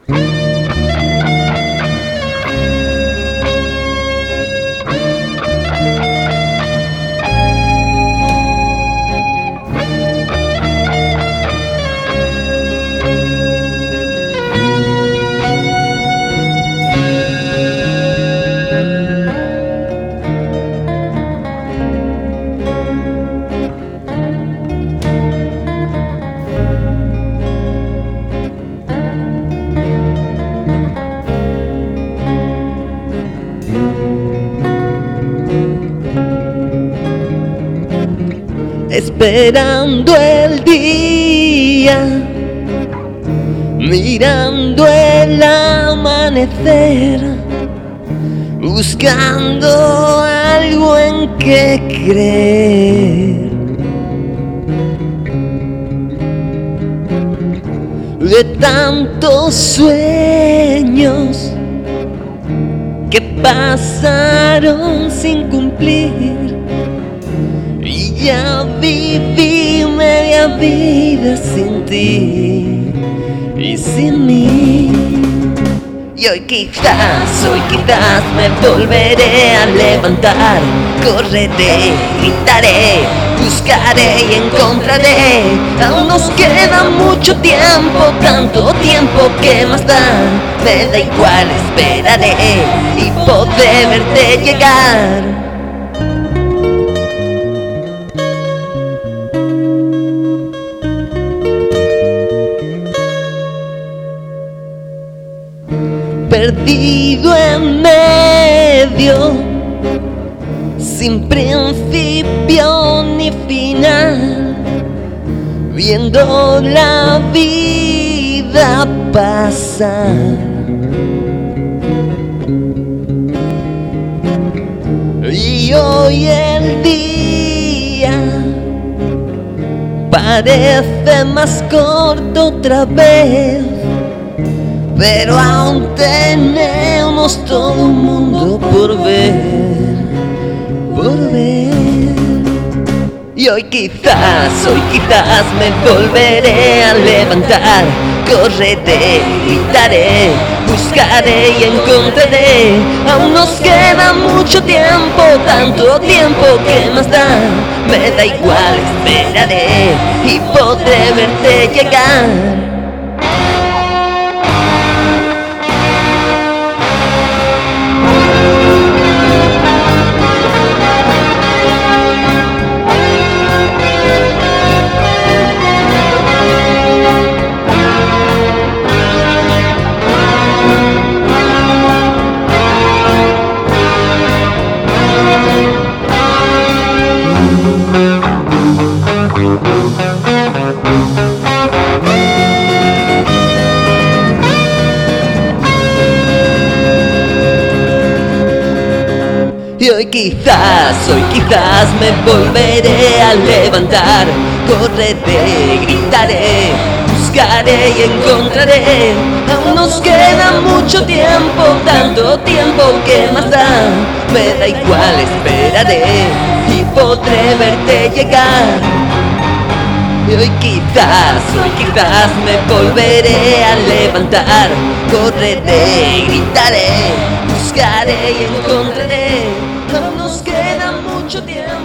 Esperando el día, mirando el amanecer, buscando algo en que creer. De tantos sueños que pasaron sin cumplir, y ya viví media vida sin ti y sin mí. Y hoy quizás me volveré a levantar. Correré, gritaré, buscaré y encontraré. Aún nos queda mucho tiempo, tanto tiempo que más da. Me da igual, esperaré y poder verte llegar. Perdido en medio, sin principio ni final, viendo la vida pasar. Y hoy el día parece más corto otra vez, pero aún tenemos todo un mundo por ver, Y hoy quizás me volveré a levantar. Correré, gritaré, buscaré y encontraré. Aún nos queda mucho tiempo, tanto tiempo que más da. Me da igual, esperaré y podré verte llegar. Y hoy quizás me volveré a levantar. Correré, gritaré, buscaré y encontraré. Aún nos queda mucho tiempo, tanto tiempo que más da. Me da igual, esperaré y podré verte llegar. Y hoy quizás me volveré a levantar. Correré, gritaré, buscaré y encontraré. Aún nos queda mucho tiempo.